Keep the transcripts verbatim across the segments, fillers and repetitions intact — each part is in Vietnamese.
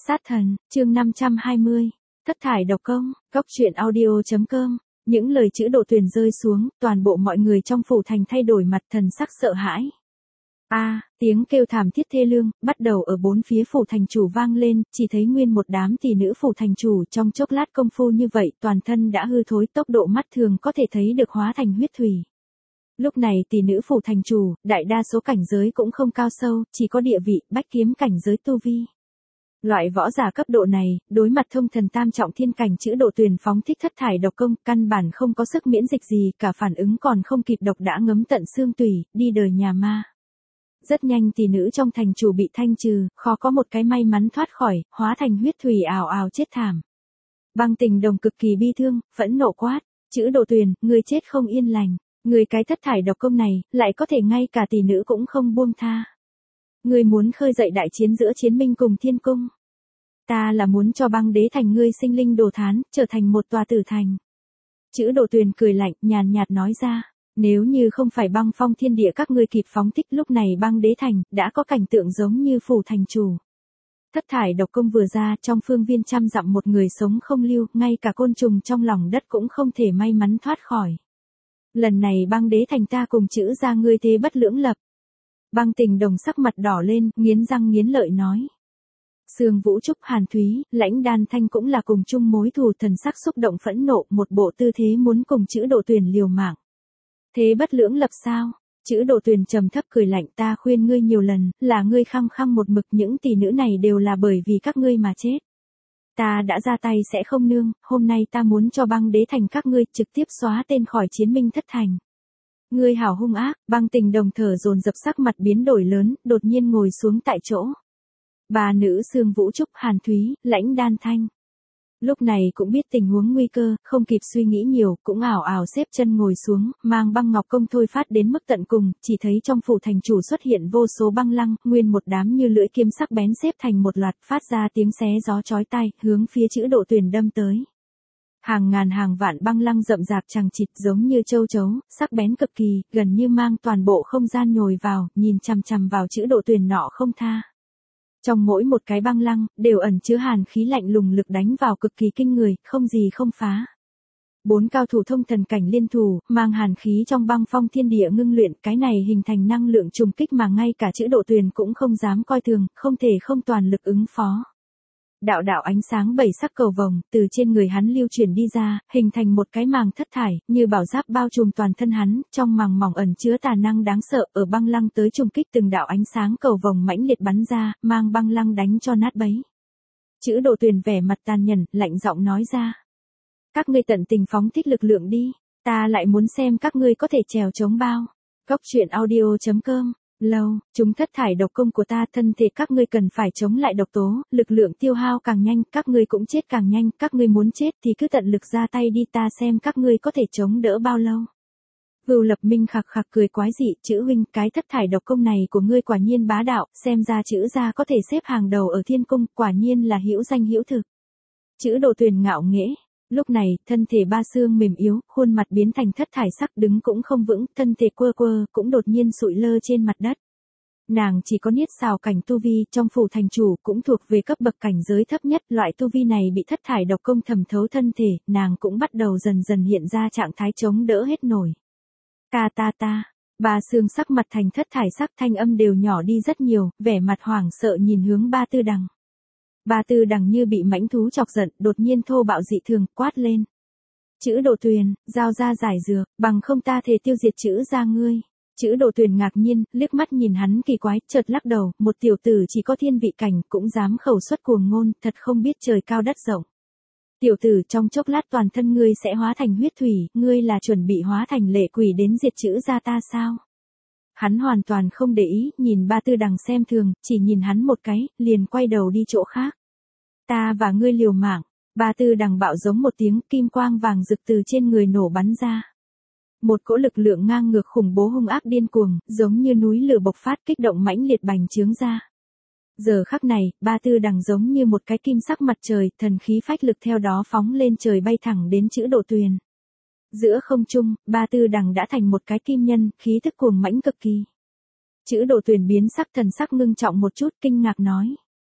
Sát thần, chương năm trăm hai mươi. Thất thải độc công, góc truyện audio chấm com. Những lời chữ Độ Tuyền rơi xuống, toàn bộ mọi người trong phủ thành thay đổi mặt, thần sắc sợ hãi. A, à, tiếng kêu thảm thiết thê lương bắt đầu ở bốn phía phủ thành chủ vang lên, chỉ thấy nguyên một đám tỷ nữ phủ thành chủ trong chốc lát công phu như vậy, toàn thân đã hư thối, tốc độ mắt thường có thể thấy được hóa thành huyết thủy. Lúc này tỷ nữ phủ thành chủ, đại đa số cảnh giới cũng không cao sâu, chỉ có địa vị, bách kiếm cảnh giới tu vi. Loại võ giả cấp độ này, đối mặt thông thần tam trọng thiên cảnh chữ Độ Tuyền phóng thích thất thải độc công, căn bản không có sức miễn dịch gì, cả phản ứng còn không kịp độc đã ngấm tận xương tủy, đi đời nhà ma. Rất nhanh tỷ nữ trong thành chủ bị thanh trừ, khó có một cái may mắn thoát khỏi, hóa thành huyết thủy ào ào chết thảm. Băng Tình Đồng cực kỳ bi thương, phẫn nộ quát, chữ Độ Tuyền, ngươi chết không yên lành, ngươi cái thất thải độc công này, lại có thể ngay cả tỷ nữ cũng không buông tha. Ngươi muốn khơi dậy đại chiến giữa Chiến Minh cùng Thiên Cung. Ta là muốn cho băng đế thành ngươi sinh linh đồ thán, trở thành một tòa tử thành. Chữ Độ Tuyền cười lạnh, nhàn nhạt nói ra, nếu như không phải băng phong thiên địa các ngươi kịp phóng thích lúc này băng đế thành, đã có cảnh tượng giống như phủ thành chủ. Thất thải độc công vừa ra, trong phương viên trăm dặm một người sống không lưu, ngay cả côn trùng trong lòng đất cũng không thể may mắn thoát khỏi. Lần này băng đế thành ta cùng chữ ra ngươi thế bất lưỡng lập. Băng Tình Đồng sắc mặt đỏ lên, nghiến răng nghiến lợi nói. Sương Vũ Trúc, Hàn Thúy, Lãnh Đan Thanh cũng là cùng chung mối thù, thần sắc xúc động phẫn nộ, một bộ tư thế muốn cùng chữ Độ Tuyền liều mạng. Thế bất lưỡng lập sao? Chữ Độ Tuyền trầm thấp cười lạnh, ta khuyên ngươi nhiều lần, là ngươi khăng khăng một mực, những tỷ nữ này đều là bởi vì các ngươi mà chết. Ta đã ra tay sẽ không nương, hôm nay ta muốn cho băng đế thành các ngươi trực tiếp xóa tên khỏi Chiến Minh thất thành. Ngươi hảo hung ác. Băng Tình Đồng thở dồn dập, sắc mặt biến đổi lớn, đột nhiên ngồi xuống tại chỗ. Ba nữ Sương Vũ Trúc, Hàn Thúy, Lãnh Đan Thanh. Lúc này cũng biết tình huống nguy cơ, không kịp suy nghĩ nhiều, cũng ảo ảo xếp chân ngồi xuống, mang băng ngọc công thôi phát đến mức tận cùng, chỉ thấy trong phủ thành chủ xuất hiện vô số băng lăng, nguyên một đám như lưỡi kiếm sắc bén xếp thành một loạt, phát ra tiếng xé gió chói tai, hướng phía chữ Độ Tuyền đâm tới. Hàng ngàn hàng vạn băng lăng rậm rạp chằng chịt giống như châu chấu, sắc bén cực kỳ, gần như mang toàn bộ không gian nhồi vào, nhìn chằm chằm vào chữ Độ Tuyền nọ không tha. Trong mỗi một cái băng lăng, đều ẩn chứa hàn khí lạnh lùng, lực đánh vào cực kỳ kinh người, không gì không phá. Bốn cao thủ thông thần cảnh liên thủ, mang hàn khí trong băng phong thiên địa ngưng luyện, cái này hình thành năng lượng trùng kích mà ngay cả chữ Độ Tuyền cũng không dám coi thường, không thể không toàn lực ứng phó. Đạo đạo ánh sáng bảy sắc cầu vồng, từ trên người hắn lưu chuyển đi ra, hình thành một cái màng thất thải, như bảo giáp bao trùm toàn thân hắn, trong màng mỏng ẩn chứa tà năng đáng sợ, ở băng lăng tới trùng kích từng đạo ánh sáng cầu vồng mãnh liệt bắn ra, mang băng lăng đánh cho nát bấy. Chữ Độ Tuyền vẻ mặt tàn nhẫn, lạnh giọng nói ra. Các ngươi tận tình phóng thích lực lượng đi, ta lại muốn xem các ngươi có thể trèo chống bao. Góc truyện audio chấm com. Lâu, chúng thất thải độc công của ta, thân thể các ngươi cần phải chống lại độc tố, lực lượng tiêu hao càng nhanh, các ngươi cũng chết càng nhanh, các ngươi muốn chết thì cứ tận lực ra tay đi, ta xem các ngươi có thể chống đỡ bao lâu. Vưu Lập Minh khạc khạc cười quái dị, chữ huynh, cái thất thải độc công này của ngươi quả nhiên bá đạo, xem ra chữ gia có thể xếp hàng đầu ở thiên cung, quả nhiên là hữu danh hữu thực. Chữ Độ Tuyền ngạo nghễ. Lúc này, thân thể ba xương mềm yếu, khuôn mặt biến thành thất thải sắc, đứng cũng không vững, thân thể quơ quơ, cũng đột nhiên sụi lơ trên mặt đất. Nàng chỉ có niết xào cảnh tu vi, trong phủ thành chủ, cũng thuộc về cấp bậc cảnh giới thấp nhất, loại tu vi này bị thất thải độc công thẩm thấu thân thể, nàng cũng bắt đầu dần dần hiện ra trạng thái chống đỡ hết nổi. Ta ta ta, ba xương sắc mặt thành thất thải sắc, thanh âm đều nhỏ đi rất nhiều, vẻ mặt hoảng sợ nhìn hướng Ba Tư Đằng. Ba Tư Đằng như bị mãnh thú chọc giận, đột nhiên thô bạo dị thường, quát lên. Chữ Độ Tuyền, giao ra giải dược, bằng không ta thề tiêu diệt chữ ra ngươi. Chữ Độ Tuyền ngạc nhiên, liếc mắt nhìn hắn kỳ quái, chợt lắc đầu, một tiểu tử chỉ có thiên vị cảnh, cũng dám khẩu xuất cuồng ngôn, thật không biết trời cao đất rộng. Tiểu tử, trong chốc lát toàn thân ngươi sẽ hóa thành huyết thủy, ngươi là chuẩn bị hóa thành lệ quỷ đến diệt chữ ra ta sao? Hắn hoàn toàn không để ý, nhìn Ba Tư Đằng xem thường, chỉ nhìn hắn một cái, liền quay đầu đi chỗ khác. Ta và ngươi liều mạng. Ba Tư Đằng bạo giống một tiếng, kim quang vàng rực từ trên người nổ bắn ra. Một cỗ lực lượng ngang ngược khủng bố hung ác điên cuồng, giống như núi lửa bộc phát, kích động mãnh liệt bành trướng ra. Giờ khắc này, Ba Tư Đằng giống như một cái kim sắc mặt trời, thần khí phách lực theo đó phóng lên trời bay thẳng đến chữ Độ Tuyền. Giữa không trung, Ba Tư Đằng đã thành một cái kim nhân, khí tức cuồng mãnh cực kỳ. Chữ Độ Tuyền biến sắc, thần sắc ngưng trọng một chút, kinh ngạc nói.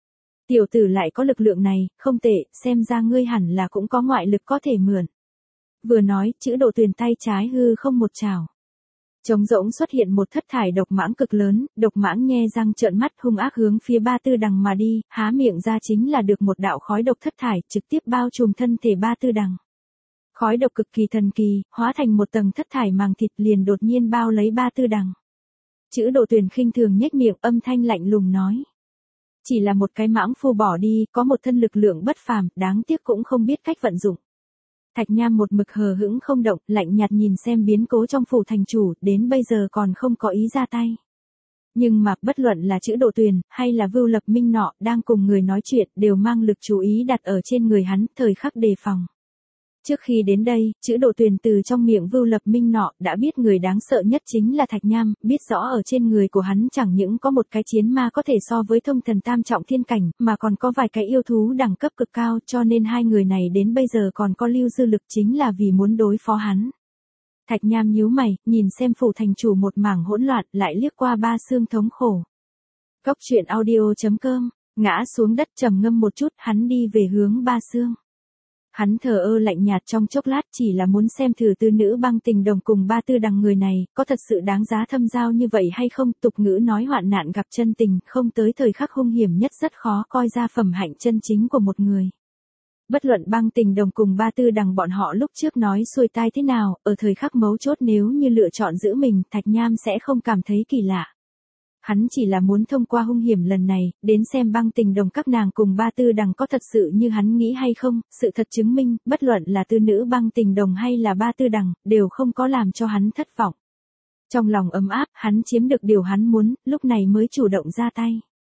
Tiểu tử lại có lực lượng này, không tệ, xem ra ngươi hẳn là cũng có ngoại lực có thể mượn. Vừa nói, chữ Độ Tuyền tay trái hư không một chảo. Trống rỗng xuất hiện một thất thải độc mãng cực lớn, độc mãng nhe răng trợn mắt hung ác hướng phía Ba Tư Đằng mà đi, há miệng ra chính là được một đạo khói độc thất thải, trực tiếp bao trùm thân thể Ba Tư Đằng. Khói độc cực kỳ thần kỳ, hóa thành một tầng thất thải màng thịt liền đột nhiên bao lấy Ba Tư Đằng. Chữ Độ Tuyền khinh thường nhếch miệng, âm thanh lạnh lùng nói. Chỉ là một cái mãng phu bỏ đi, có một thân lực lượng bất phàm, đáng tiếc cũng không biết cách vận dụng. Thạch Nham một mực hờ hững không động, lạnh nhạt nhìn xem biến cố trong phủ thành chủ, đến bây giờ còn không có ý ra tay. Nhưng mà, bất luận là chữ Độ Tuyền, hay là Vưu Lập Minh nọ, đang cùng người nói chuyện, đều mang lực chú ý đặt ở trên người hắn, thời khắc đề phòng. Trước khi đến đây, chữ Độ Tuyền từ trong miệng Vưu Lập Minh nọ, đã biết người đáng sợ nhất chính là Thạch Nham, biết rõ ở trên người của hắn chẳng những có một cái chiến ma có thể so với thông thần tam trọng thiên cảnh, mà còn có vài cái yêu thú đẳng cấp cực cao, cho nên hai người này đến bây giờ còn có lưu dư lực chính là vì muốn đối phó hắn. Thạch Nham nhíu mày, nhìn xem phủ thành chủ một mảng hỗn loạn, lại liếc qua Ba Sương thống khổ. Cốc truyện audio chấm com, ngã xuống đất trầm ngâm một chút, hắn đi về hướng Ba Sương. Hắn thờ ơ lạnh nhạt trong chốc lát, chỉ là muốn xem thử Tư Nữ Băng Tình Đồng cùng Ba Tư Đằng người này, có thật sự đáng giá thâm giao như vậy hay không. Tục ngữ nói hoạn nạn gặp chân tình, không tới thời khắc hung hiểm nhất rất khó coi ra phẩm hạnh chân chính của một người. Bất luận Băng Tình Đồng cùng Ba Tư Đằng bọn họ lúc trước nói xuôi tai thế nào, ở thời khắc mấu chốt nếu như lựa chọn giữ mình, Thạch Nham sẽ không cảm thấy kỳ lạ. Hắn chỉ là muốn thông qua hung hiểm lần này, đến xem Băng Tình Đồng các nàng cùng Ba Tư Đằng có thật sự như hắn nghĩ hay không. Sự thật chứng minh, bất luận là Tư Nữ Băng Tình Đồng hay là Ba Tư Đằng, đều không có làm cho hắn thất vọng. Trong lòng ấm áp, hắn chiếm được điều hắn muốn, lúc này mới chủ động ra tay.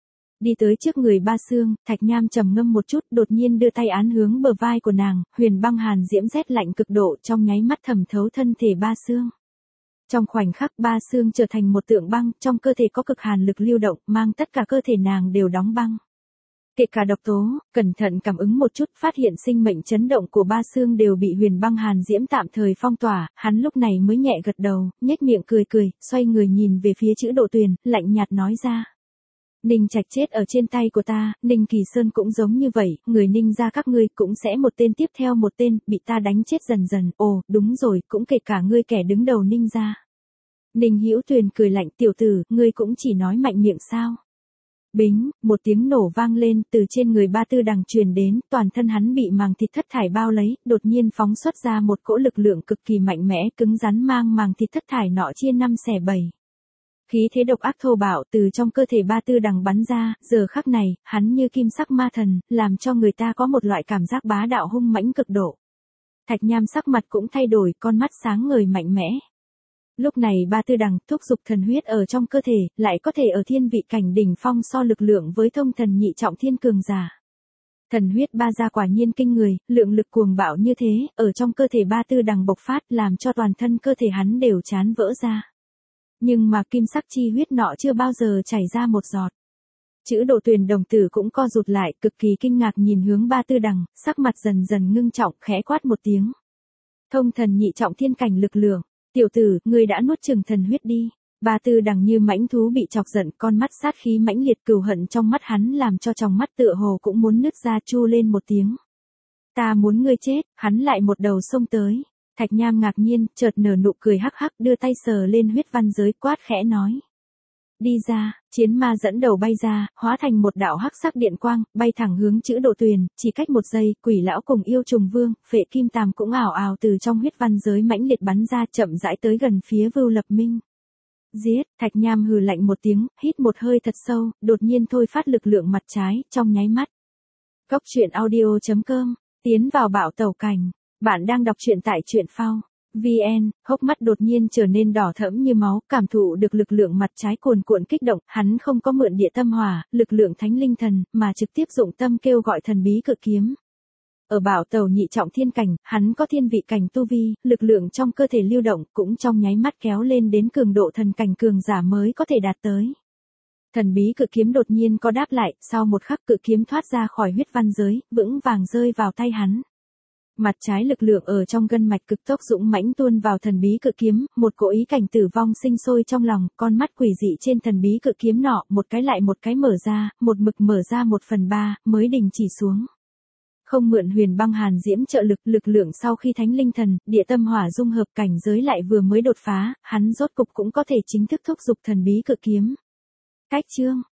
Đi tới trước người Ba Sương, Thạch Nham trầm ngâm một chút, đột nhiên đưa tay án hướng bờ vai của nàng, huyền băng hàn diễm rét lạnh cực độ, trong nháy mắt thẩm thấu thân thể Ba Sương. Trong khoảnh khắc Ba Sương trở thành một tượng băng, trong cơ thể có cực hàn lực lưu động, mang tất cả cơ thể nàng đều đóng băng. Kể cả độc tố, cẩn thận cảm ứng một chút, phát hiện sinh mệnh chấn động của Ba Sương đều bị huyền băng hàn diễm tạm thời phong tỏa, hắn lúc này mới nhẹ gật đầu, nhếch miệng cười cười, xoay người nhìn về phía chữ Độ Tuyền, lạnh nhạt nói ra. Ninh Trạch chết ở trên tay của ta, Ninh Kỳ Sơn cũng giống như vậy, người Ninh gia các ngươi cũng sẽ một tên tiếp theo một tên, bị ta đánh chết dần dần, ồ, đúng rồi, cũng kể cả ngươi kẻ đứng đầu Ninh gia. Ninh Hữu Tuyền cười lạnh, tiểu tử, ngươi cũng chỉ nói mạnh miệng sao? Bính, một tiếng nổ vang lên, từ trên người Ba Tư Đằng truyền đến, toàn thân hắn bị màng thịt thất thải bao lấy, đột nhiên phóng xuất ra một cỗ lực lượng cực kỳ mạnh mẽ, cứng rắn mang màng thịt thất thải nọ chia năm xẻ bảy. Khí thế độc ác thô bạo từ trong cơ thể Ba Tư Đằng bắn ra, giờ khắc này, hắn như kim sắc ma thần, làm cho người ta có một loại cảm giác bá đạo hung mãnh cực độ. Thạch Nham sắc mặt cũng thay đổi, con mắt sáng ngời mạnh mẽ. Lúc này Ba Tư Đằng thúc giục thần huyết ở trong cơ thể, lại có thể ở thiên vị cảnh đỉnh phong so lực lượng với thông thần nhị trọng thiên cường giả. Thần huyết ba gia quả nhiên kinh người, lượng lực cuồng bạo như thế, ở trong cơ thể Ba Tư Đằng bộc phát làm cho toàn thân cơ thể hắn đều chán vỡ ra. Nhưng mà kim sắc chi huyết nọ chưa bao giờ chảy ra một giọt. Chữ Độ Tuyền đồng tử cũng co rụt lại, cực kỳ kinh ngạc nhìn hướng Ba Tư Đằng, sắc mặt dần dần ngưng trọng, khẽ quát một tiếng. Thông thần nhị trọng thiên cảnh lực lượng, tiểu tử, ngươi đã nuốt chửng thần huyết đi. Ba Tư Đằng như mãnh thú bị chọc giận, con mắt sát khí mãnh liệt cừu hận trong mắt hắn làm cho trong mắt tựa hồ cũng muốn nứt ra, chu lên một tiếng. Ta muốn ngươi chết, hắn lại một đầu xông tới. Thạch Nham ngạc nhiên, chợt nở nụ cười hắc hắc, đưa tay sờ lên huyết văn giới, quát khẽ nói. Đi ra, chiến ma dẫn đầu bay ra, hóa thành một đạo hắc sắc điện quang, bay thẳng hướng chữ Độ Tuyền, chỉ cách một giây, quỷ lão cùng yêu trùng vương, phệ kim tàm cũng ảo ảo từ trong huyết văn giới mãnh liệt bắn ra, chậm rãi tới gần phía Vưu Lập Minh. Giết, Thạch Nham hừ lạnh một tiếng, hít một hơi thật sâu, đột nhiên thôi phát lực lượng mặt trái, trong nháy mắt. Cốc truyện audio chấm com, tiến vào bạo tẩu cảnh. Bạn đang đọc truyện tại truyện phao. vê en, hốc mắt đột nhiên trở nên đỏ thẫm như máu, cảm thụ được lực lượng mặt trái cuồn cuộn kích động, hắn không có mượn địa tâm hỏa, lực lượng thánh linh thần, mà trực tiếp dụng tâm kêu gọi thần bí cự kiếm. Ở bảo tàu nhị trọng thiên cảnh, hắn có thiên vị cảnh tu vi, lực lượng trong cơ thể lưu động, cũng trong nháy mắt kéo lên đến cường độ thần cảnh cường giả mới có thể đạt tới. Thần bí cự kiếm đột nhiên có đáp lại, sau một khắc cự kiếm thoát ra khỏi huyết văn giới, vững vàng rơi vào tay hắn. Mặt trái lực lượng ở trong gân mạch cực tốc dũng mãnh tuôn vào thần bí cự kiếm, một cỗ ý cảnh tử vong sinh sôi trong lòng, con mắt quỷ dị trên thần bí cự kiếm nọ, một cái lại một cái mở ra, một mực mở ra một phần ba, mới đình chỉ xuống. Không mượn huyền băng hàn diễm trợ lực, lực lượng sau khi thánh linh thần, địa tâm hỏa dung hợp cảnh giới lại vừa mới đột phá, hắn rốt cục cũng có thể chính thức thúc giục thần bí cự kiếm. Cách chương